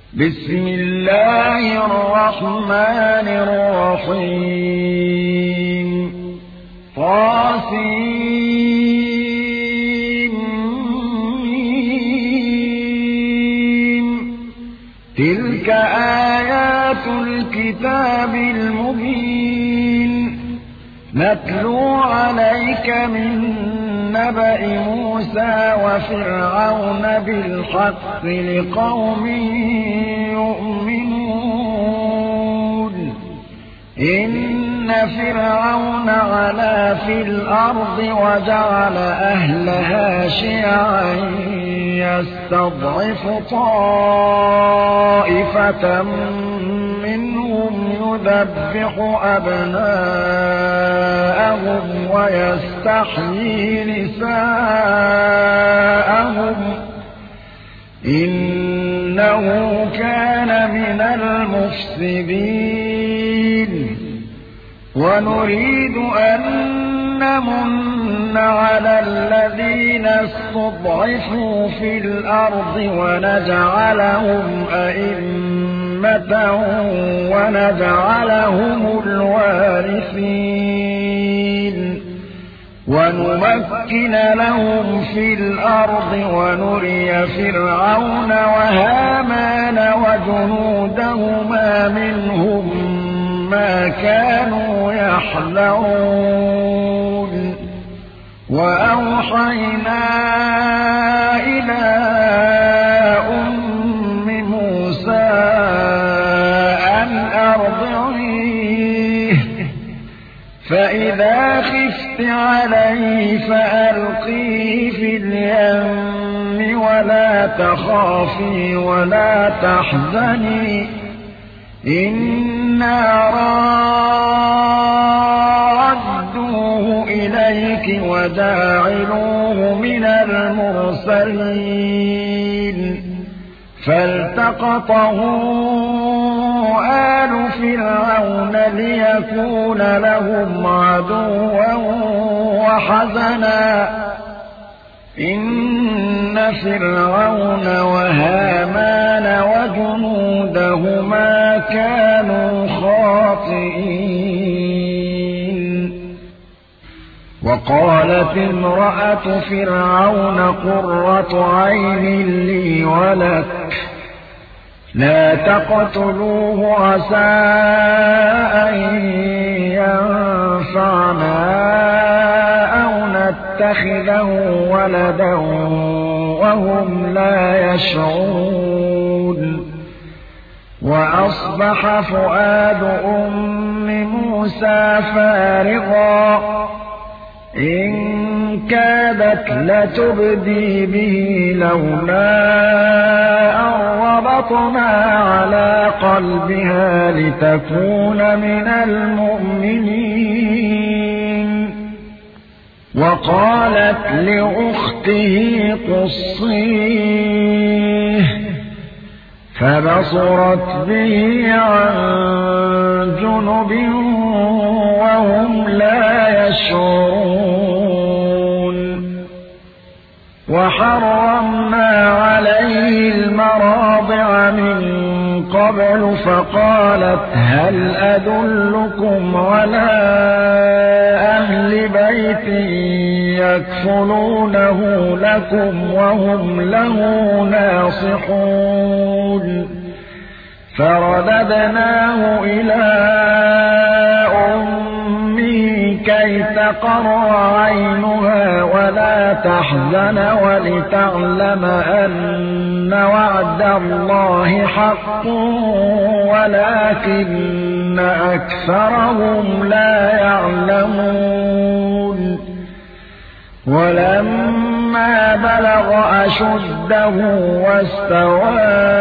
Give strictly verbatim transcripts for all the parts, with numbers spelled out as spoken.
بسم الله الرحمن الرحيم طاسين تلك آيات الكتاب المبين نتلو عليك من نبأ موسى وفرعون بالحق لقوم يؤمنون إن فرعون علا في الأرض وجعل أهلها شيعا يستضعف طائفة منهم يذبح أبناءهم ويستحيي نساءهم إنه كان من المفسدين ونريد أن نمن على الذين استضعفوا في الأرض ونجعلهم أئمة ونجعلهم الوارثين ونمكن لهم في الأرض ونري فرعون وهامان وجنودهما منهم ما كانوا يحذرون وأوحينا إلى أم موسى أن أرضعيه فإذا خفت عليه فألقيه في اليم ولا تخافي ولا تحزني إنا رادوه إليك وجاعلوه من المرسلين فالتقطه آل فرعون ليكون لهم عدوا وحزنا إن فرعون وهامان وجنودهما كانوا خاطئين وقالت امرأة فرعون قرة عين لي ولك لا تقتلوه عسى أن ينفعنا أو نتخذه ولدا وهم لا يشعرون وأصبح فؤاد أم موسى فارغا إن كادت لتبدي به لولا أن ربطنا على قلبها لتكون من المؤمنين وقالت لأخته قصيه فبصرت به عن جنب وهم لا يشعرون وحرمنا عليه المراضع من قبل فقالت هل أدلكم على أهل بيت يكفلونه لكم وهم له ناصحون فرددناه إلى أمه كي تقر عينها ولا تحزن ولتعلم أن وعد الله حق ولكن أكثرهم لا يعلمون ولما بلغ أشده واستوى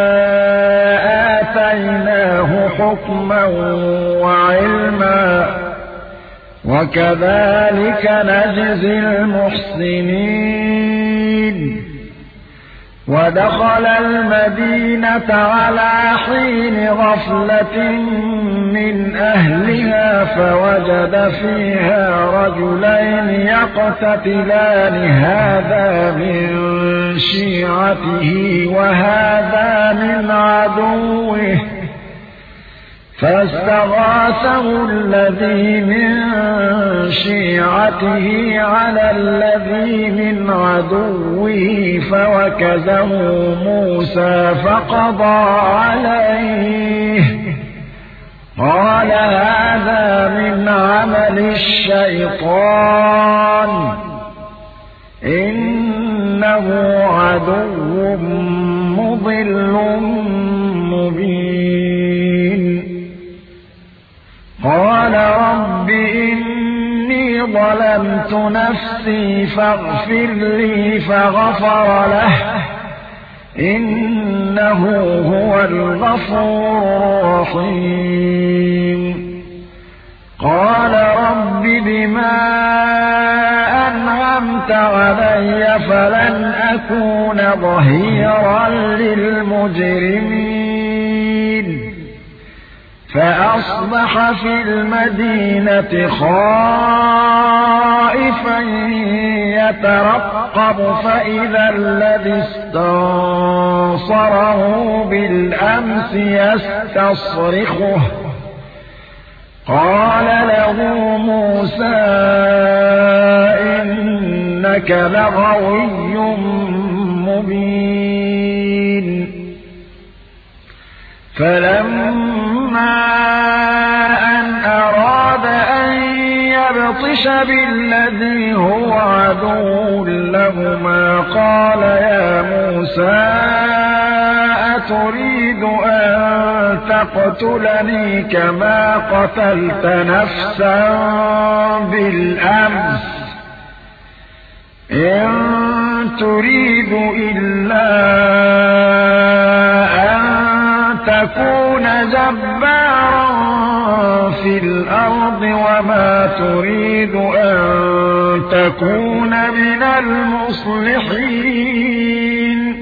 آتيناه حكما وعلما وكذلك نجزي المحسنين ودخل المدينة على حين غفلة من أهلها فوجد فيها رجلين يقتتلان هذا من شيعته وهذا من عدوه فاستغاثه الذي من شيعته على الذي من عدوه فوكزه موسى فقضى عليه قال هذا من عمل الشيطان إنه عدو مضل مبين قال رب إني ظلمت نفسي فاغفر لي فغفر له إنه هو الغفور الرحيم قال رب بما أنعمت علي فلن أكون ظهيرا للمجرمين فأصبح في المدينة خائفا يترقب فإذا الذي استنصره بالأمس يستصرخه قال له موسى إنك لغوي مبين فلما أن أراد أن يبطش بالذي هو عدو لهما قال يا موسى أتريد أن تقتلني كما قتلت نفسا بالأمس إن تريد إلا أن تكون جبارا في الأرض وما تريد أن تكون من المصلحين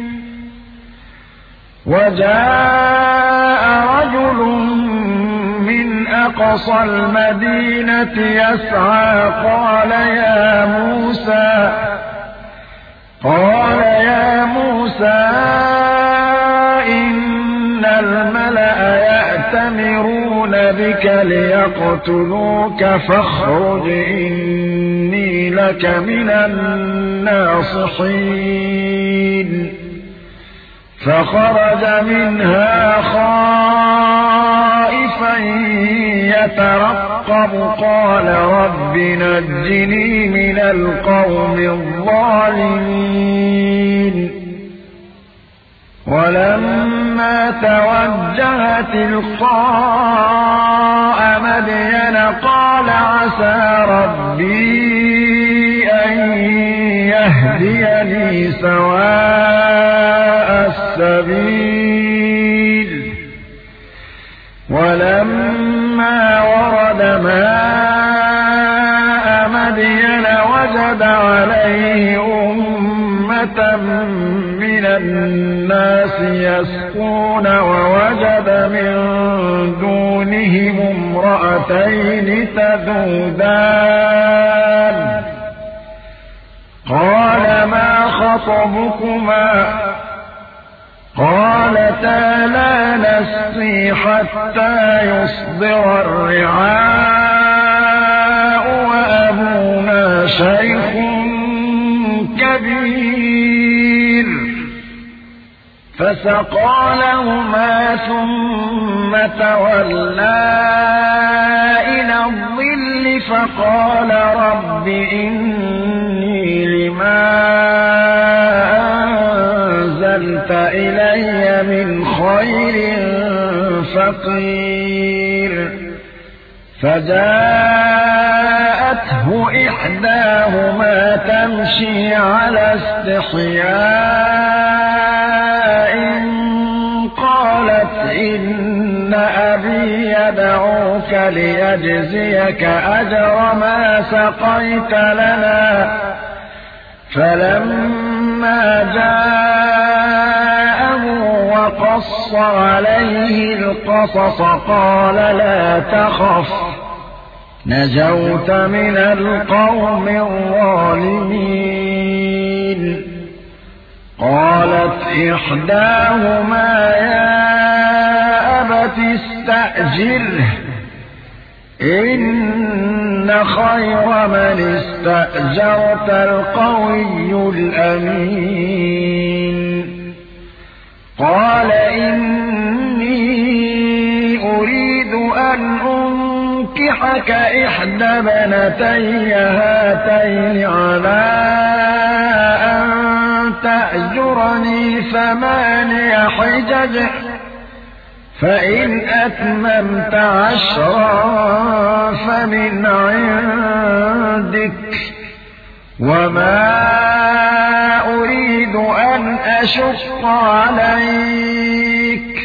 وجاء رجل من أقصى المدينة يسعى قال يا موسى قال يا موسى إن الملأ يأتمرون بك ليقتلوك فاخرج إني لك من الناصحين فخرج منها خائفا يترقب قال رب نجني من القوم الظالمين ولما توجه تلقاء مدين قال عسى ربي أن يهديني سواء السبيل ولما ورد ماء مدين وجد عليه أمة من الناس يسقون ووجد من دونهم امرأتين تذودان قال ما خطبكما قالتا لا نسقي حتى يصدر الرعاء وأبونا شيخ كبير فسقى لهما ثم تولى إلى الظل فقال رب إني لما أنزلت إلي من خير فقير فجاءته إحداهما تمشي على استحياء قالت إن أبي يدعوك ليجزيك أجر ما سقيت لنا فلما جاء وقص عليه القصص قال لا تخف نجوت من القوم الظالمين. قالت إحداهما يا أبت استأجره إن خير من استأجرت القوي الأمين. قال إني أريد أن أنكحك إحدى بنتي هاتين على أن تأجرني ثماني حجج فإن أتممت عشرا فمن عندك وما أريد أن أشق عليك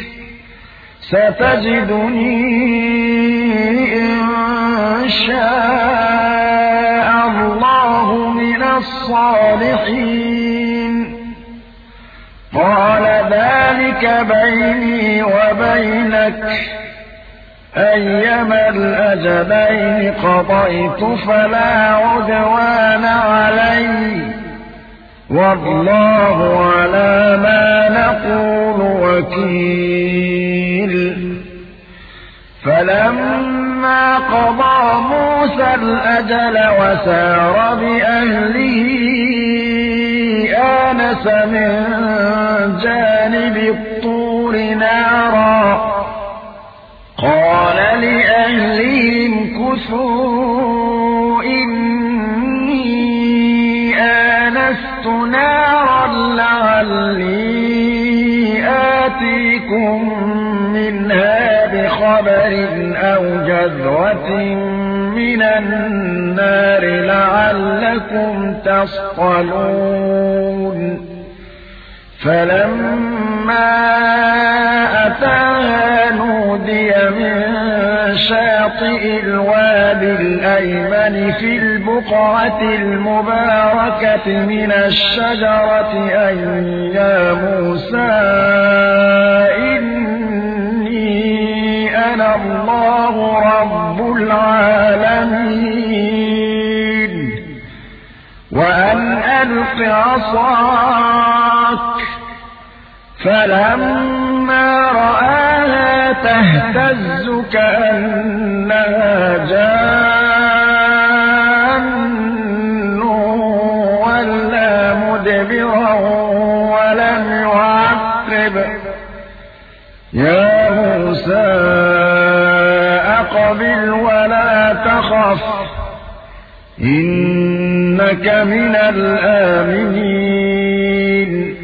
ستجدني إن شاء الله من الصالحين. قال ذلك بيني وبينك أيما الأجلين قضيت فلا عدوان علي والله على ما نقول وكيل. فلما قضى موسى الأجل وسار بأهله آنس من جانب الطور نارا قال لأهلهم كثوا إني آنست نارا لعلي آتيكم منها بخبر أو جذوة من النار لعلكم تصطلون. فلما أتاها نودي من شاطئ الوادي الأيمن في البقعة المباركة من الشجرة أن يا موسى إني أنا الله رب العالمين وأن ألق عصاك. فلما رآها تهتز كأنها جان ولا مدبرا ولم يعقب. يا موسى أقبل ولا تخف إنك من الآمنين.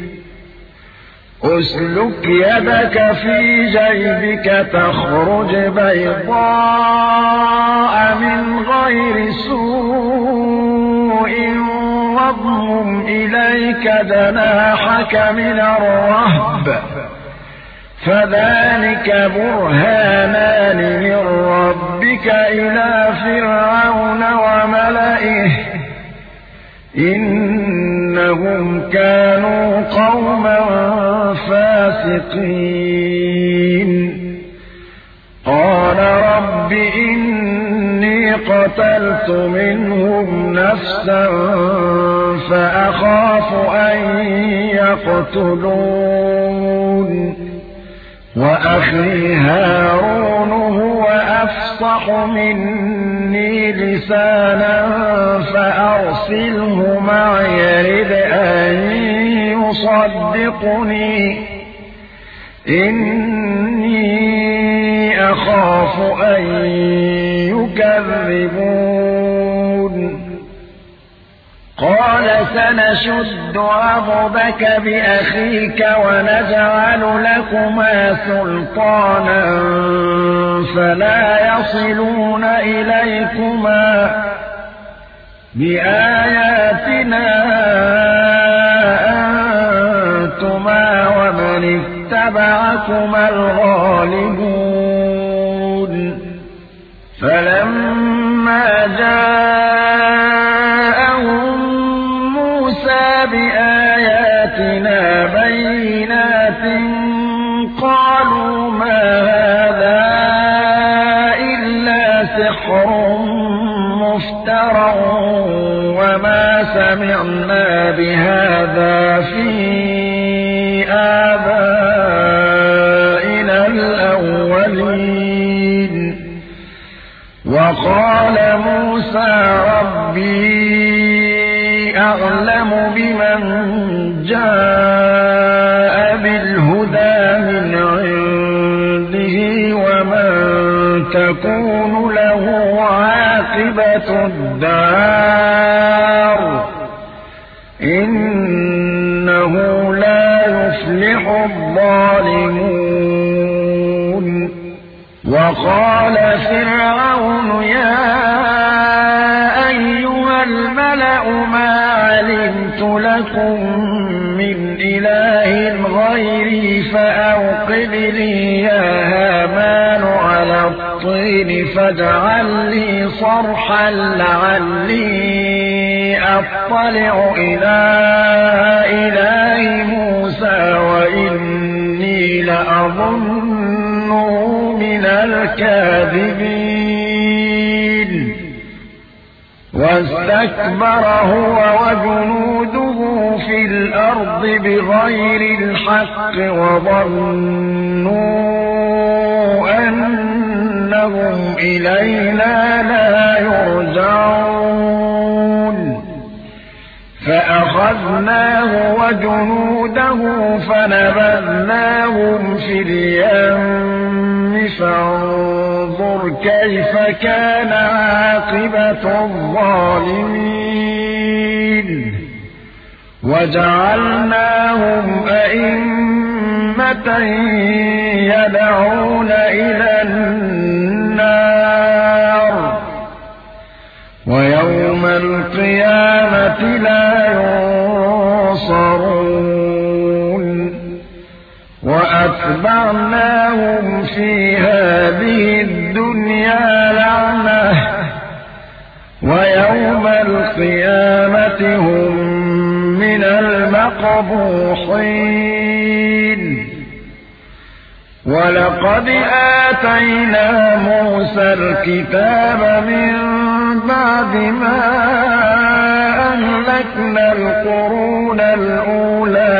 أسلك يدك في جيبك تخرج بيضاء من غير سوء واضمم إليك جناحك من الرهب فذلك برهانان من ربك إلى فرعون وملئه إنهم كانوا قوما فاسقين. قال رب إني قتلت منهم نفسا فأخاف أن يقتلون وأخي هارون هو أفصح مني لسانا فأرسله معي يرد أن يصدقني إني أخاف أن يكذبون. قال سنشد عضدك بأخيك ونجعل لكما سلطانا فلا يصلون إليكما بآياتنا أنتما ومن اتبعكما الغالبون. فلما جاءهم موسى بآياتنا بينات ما هذا إلا سحر مفترى وما سمعنا بهذا في آبائنا الأولين وقال موسى ربي أعلم بمن جاء بالهدى من عنده ومن تكون له عاقبة الدار إنه لا يفلح الظالمون وقال فرعون يا أيها الملأ ما علمت لكم من إله غيري فأوقد لي يا هامان على الطين فاجعل لي صرحا لعلي أطلع إلى إله موسى وإني لأظنه من الكاذبين واستكبر هو وجنوده في الأرض بغير الحق وظنوا أنهم إلينا لا يرجعون فأخذناه وجنوده فنبذناهم في اليم فانظر كيف كان عاقبة الظالمين وجعلناهم أئمة يدعون إلى النار ويوم القيامة لا ينصرون وأتبعناهم في هذه الدنيا لعنة ويوم القيامة هم من المقبوحين ولقد آتينا موسى الكتاب من بعد ما أهلكنا القرون الأولى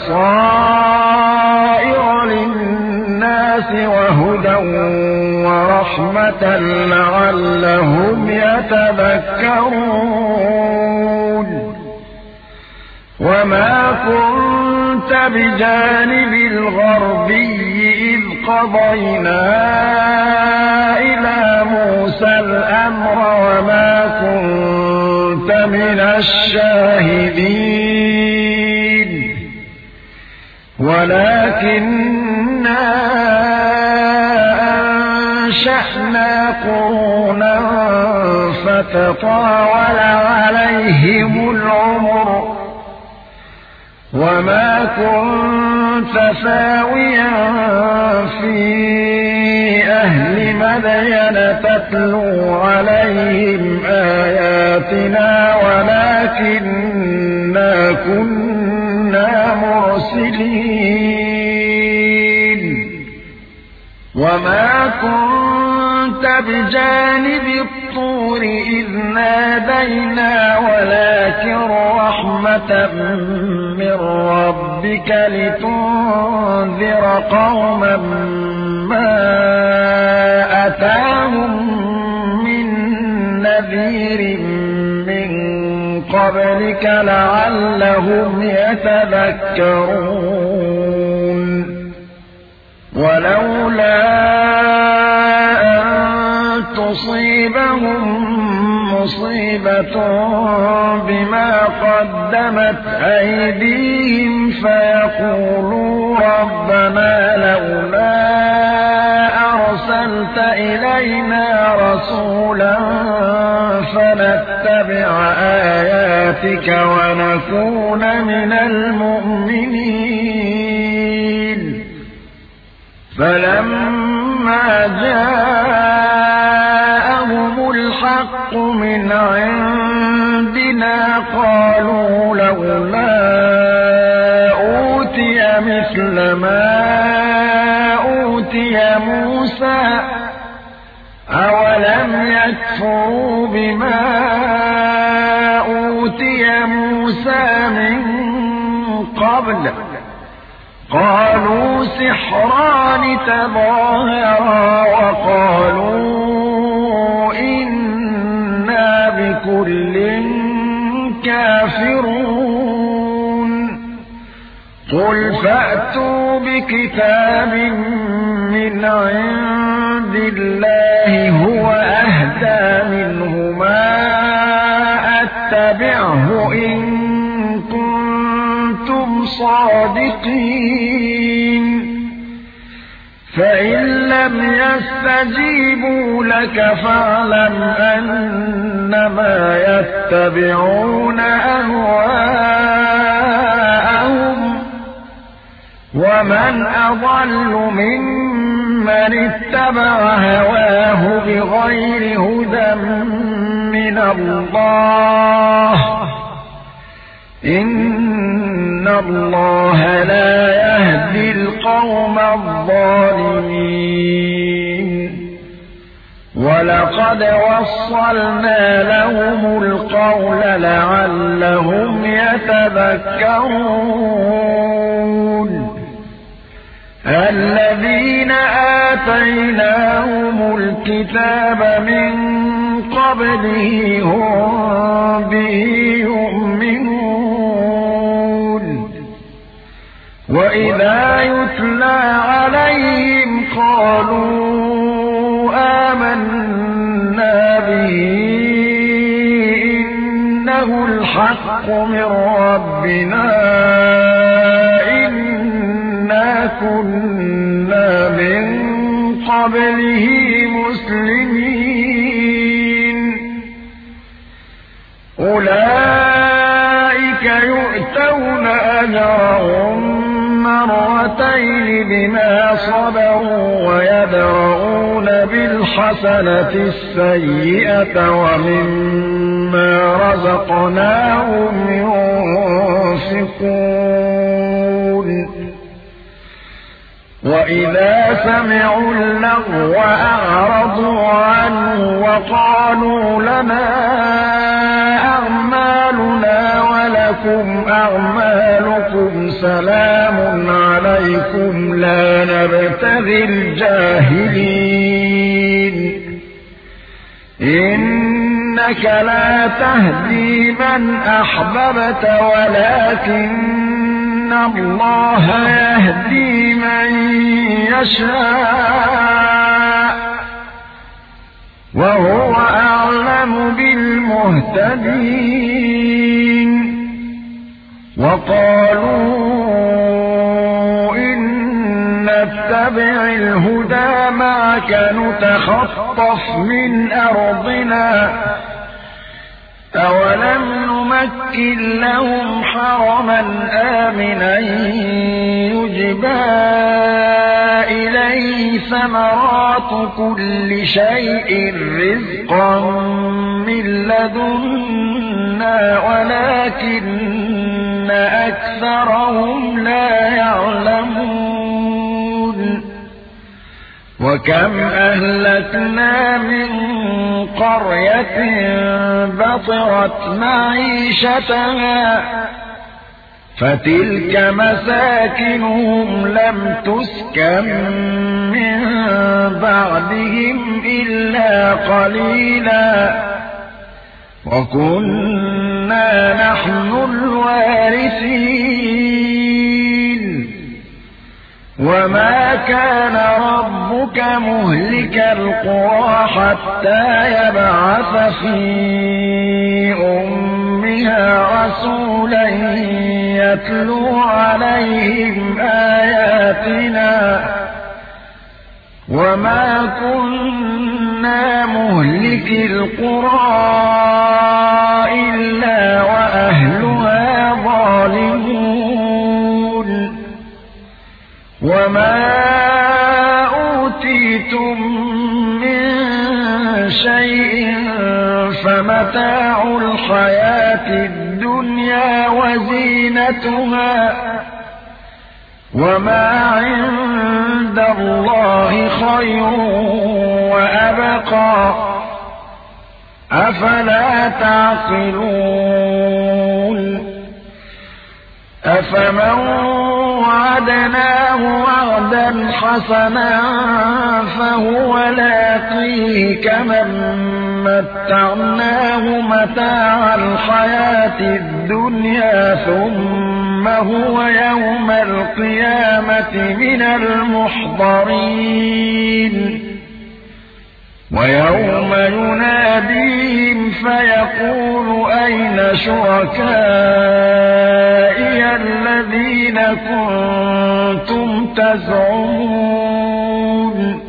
بصائر للناس وهدى ورحمة لعلهم يتذكرون وما كنت بجانب الغربي إذ قضينا إلى موسى الأمر وما كنت من الشاهدين ولكننا أنشأنا قرونا فتطاول عليهم العمر وما كنت ثاويا في أهل مدين تتلو عليهم آياتنا ولكننا كنا مرسلين وما كنت بجانب الطور إذ نادينا ولكن رحمة من ربك لتنذر قوما ما أتاهم من نذير من قبلك لعلهم يتذكرون ولولا أن تصيبهم مصيبة بما قدمت أيديهم فيقولوا ربنا لولا أرسلت إلينا رسولا فنتبع آياتك ونكون من المؤمنين فلما جاءهم الحق من عندنا قالوا لولا أوتي مثل ما أوتي أوتي موسى أولم يكفروا بما أوتي موسى من قبل قالوا سحران تظاهرا وقالوا إنا بكل كافرون قل فأتوا بكتاب من عند الله هو أهدى منهما أتبعه إن كنتم صادقين فإن لم يستجيبوا لك فاعلم أنما يتبعون أهواءهم ومن أضل ممن اتبع هواه بغير هدى من الله إن الله لا يهدي القوم الظالمين ولقد وصلنا لهم القول لعلهم يتذكرون الذين آتيناهم الكتاب من قبله هم به يؤمنون وإذا يتلى عليهم قالوا آمنا به إنه الحق من ربنا إنا كنا من قبله مسلمين أولئك يؤتون أجرهم مرتين بما صبروا ويدرؤون بالحسنة السيئة ومما رزقناهم ينفقون وإذا سمعوا اللغو أعرضوا عنه وقالوا لنا أعمالنا ولكم أعمالكم سلام عليكم لا نبتغي الجاهلين إنك لا تهدي من أحببت ولكن الله يهدي من يشاء وهو أعلم بالمهتدين وقالوا إن نتبع الهدى معك نتخطف من أرضنا أولم نمكن لهم حرما آمنا يجبى إليه ثمرات كل شيء رزقا من لدنا ولكن أكثرهم لا يعلمون وكم أهلكنا من قرية بطرت معيشتها فتلك مساكنهم لم تسكن من بعدهم إلا قليلا وكنا نحن الوارثين وما كان ربك مهلك القرى حتى يبعث في أمها رسولا يتلو عليهم آياتنا وما كنا مهلك القرى إلا وأهلها ظالمون وما أوتيتم من شيء فمتاع الحياة الدنيا وزينتها وما عند الله خير وأبقى أفلا تعقلون أفمن وعدناه وعدا حسنا فهو لاقيه كمن متعناه متاع الحياة الدنيا ثم هو يوم القيامة من المحضرين ويوم يناديهم فيقول أين شركائي الذين كنتم تزعمون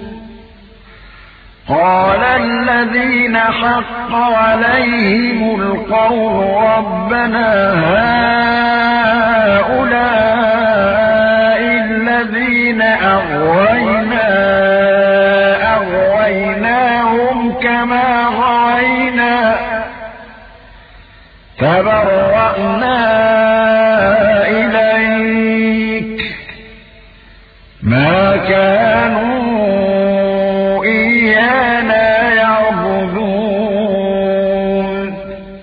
قال الذين حق عليهم القول ربنا هؤلاء الذين أغوينا أغويناهم كما غوينا تبرأنا إليك ما كانوا إيانا يعبدون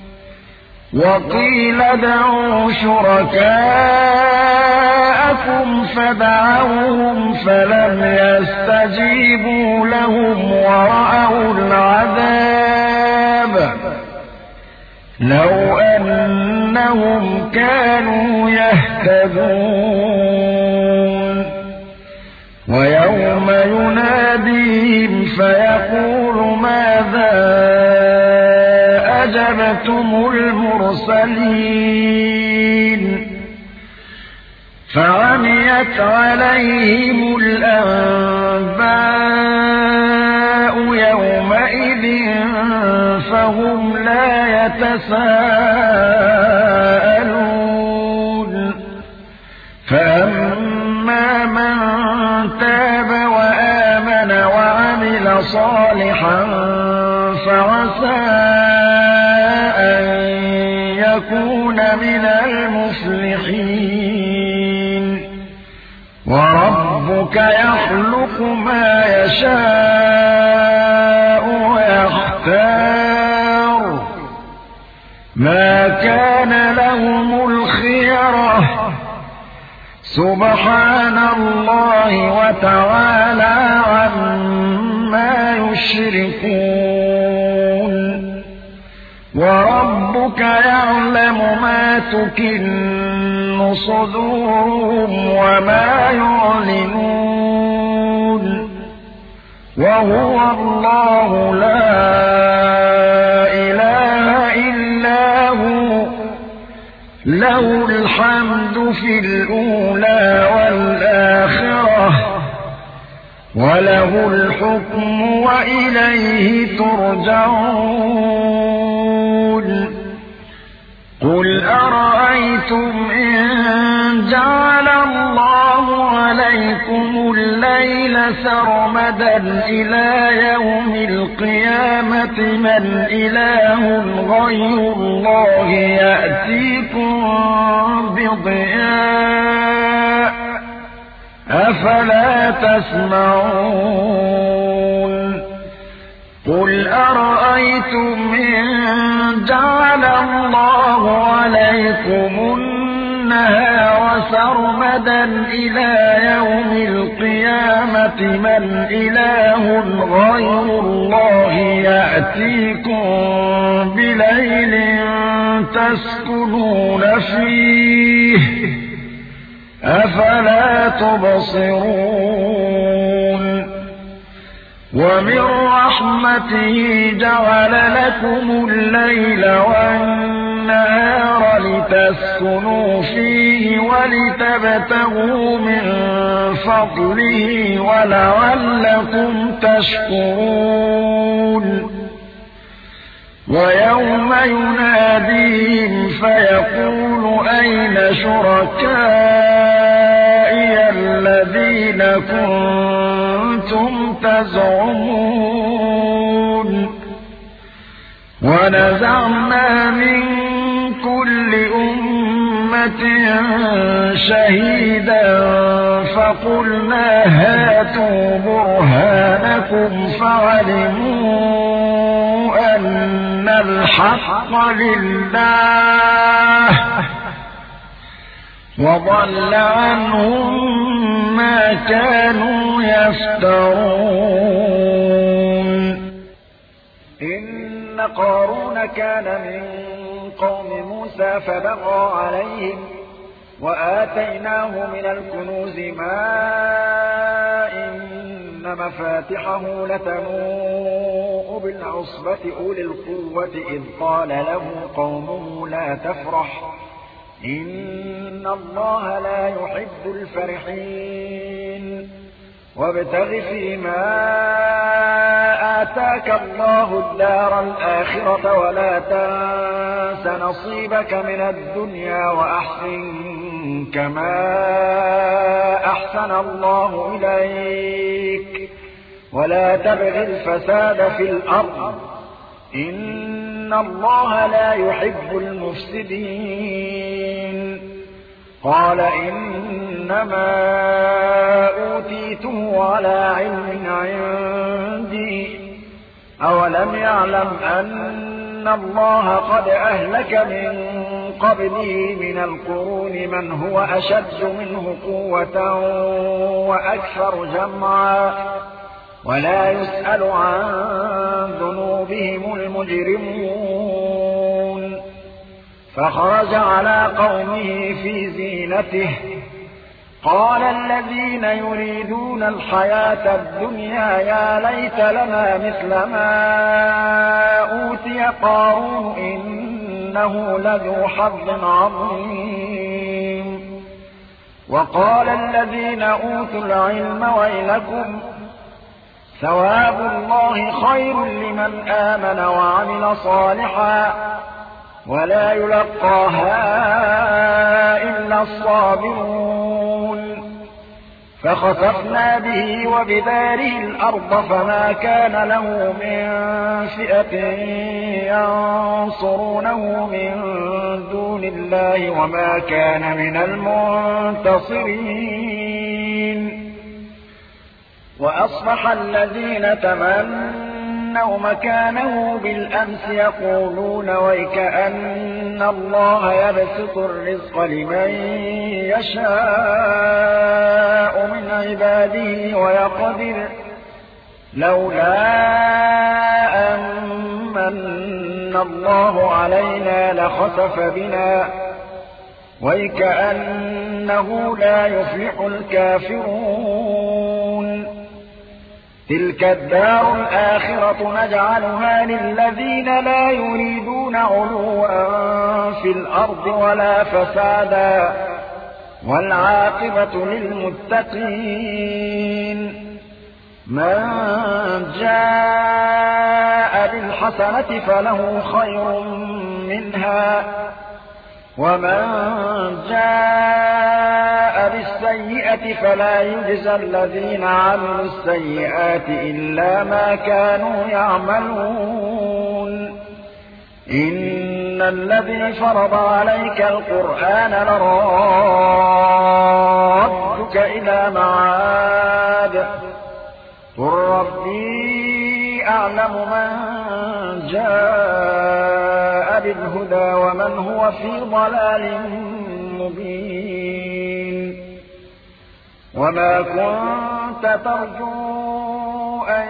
وقيل ادعوا شركاءكم فدعوهم فلم يستجيبوا لهم ورأوا العذاب لو أنهم كانوا يهتدون ويوم يناديهم فيقول ماذا أجبتم المرسلين فعميت عليهم الأنباء يومئذ فهم لا يتساءلون فأما من تاب وآمن وعمل صالحا فعسى أن يكون من المفلحين وربك يخلق ما يشاء ويختار ما كان لهم الخيرة سبحان الله وتعالى عما يشركون وربك يعلم ما تكن صدورهم وما يعلنون وهو الله لا إله إلا هو له الحمد في الأولى والآخرة وله الحكم وإليه ترجعون قل أرأيتم إن جعل الله عليكم الليل سرمدا إلى يوم القيامة من إله غير الله يأتيكم بضياء أفلا تسمعون قل أرأيتم إن جعل الله عليكم النهار سرمدا إلى يوم القيامة من إله غير الله يأتيكم بليل تسكنون فيه أفلا تبصرون ومن رحمته جعل لكم الليل والنهار لتسكنوا فيه ولتبتغوا من فضله ولعلكم تشكرون ويوم يناديهم فيقول أين شركائي الذين كنتم تزعمون ونزعنا من كل أمة أمة شهيدا فقلنا هاتوا برهانكم فعلموا أن الحق لله وضل عنهم ما كانوا يفترون. إن قارون كان من قوم موسى فبغى عليهم وآتيناه من الكنوز ما إن مفاتحه لتنوء بالعصبة أولي القوة إذ قال له قومه لا تفرح إن الله لا يحب الفرحين وابتغ فيما آتاك الله الدار الآخرة ولا تنس نصيبك من الدنيا وأحسن كما أحسن الله إليك ولا تبغ الفساد في الأرض إن الله لا يحب المفسدين. قال إنما أوتيته على علم عندي أولم يعلم أن الله قد أهلك من قبله من القرون من هو أشد منه قوة وأكثر جمعا ولا يسأل عن ذنوبهم المجرمون. فخرج على قومه في زينته قال الذين يريدون الحياة الدنيا يا ليت لنا مثل ما أوتي قارون إنه لذو حظ عظيم. وقال الذين أوتوا العلم ويلكم ثواب الله خير لمن آمن وعمل صالحا ولا يلقاها إلا الصابرون. فخسفنا به وبداره الأرض فما كان له من فئة ينصرونه من دون الله وما كان من المنتصرين. وأصبح الذين تمنوا مكانه بالأمس يقولون ويكأن الله يبسط الرزق لمن يشاء من عباده ويقدر لولا أن من الله علينا لخسف بنا ويكأنه لا يفلح الكافرون. تلك الدار الآخرة نجعلها للذين لا يريدون علوا في الأرض ولا فسادا والعاقبة للمتقين. من جاء بالحسنة فله خير منها ومن جاء بالسيئة فلا يجزى الذين عملوا السيئات إلا ما كانوا يعملون. إن الذي فرض عليك القرآن لرادك إلى معاد قل ربي أعلم من جاء بالهدى ومن هو في ضلال مبين. وما كنت ترجو أن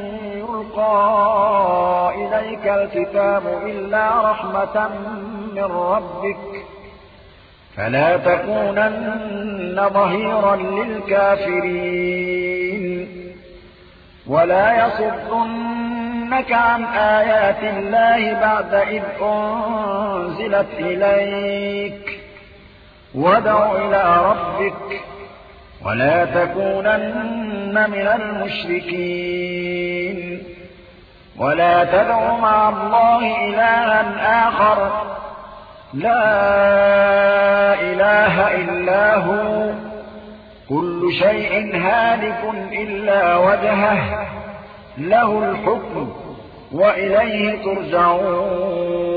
يلقى إليك الكتاب إلا رحمة من ربك فلا تكونن ظهيرا للكافرين. ولا يصدنك عن آيات الله بعد إذ أنزلت إليك وادع إلى ربك ولا تكونن من المشركين. ولا تدع مع الله إلها آخر لا إله إلا هو كل شيء هالك إلا وجهه له الحكم وإليه ترجعون.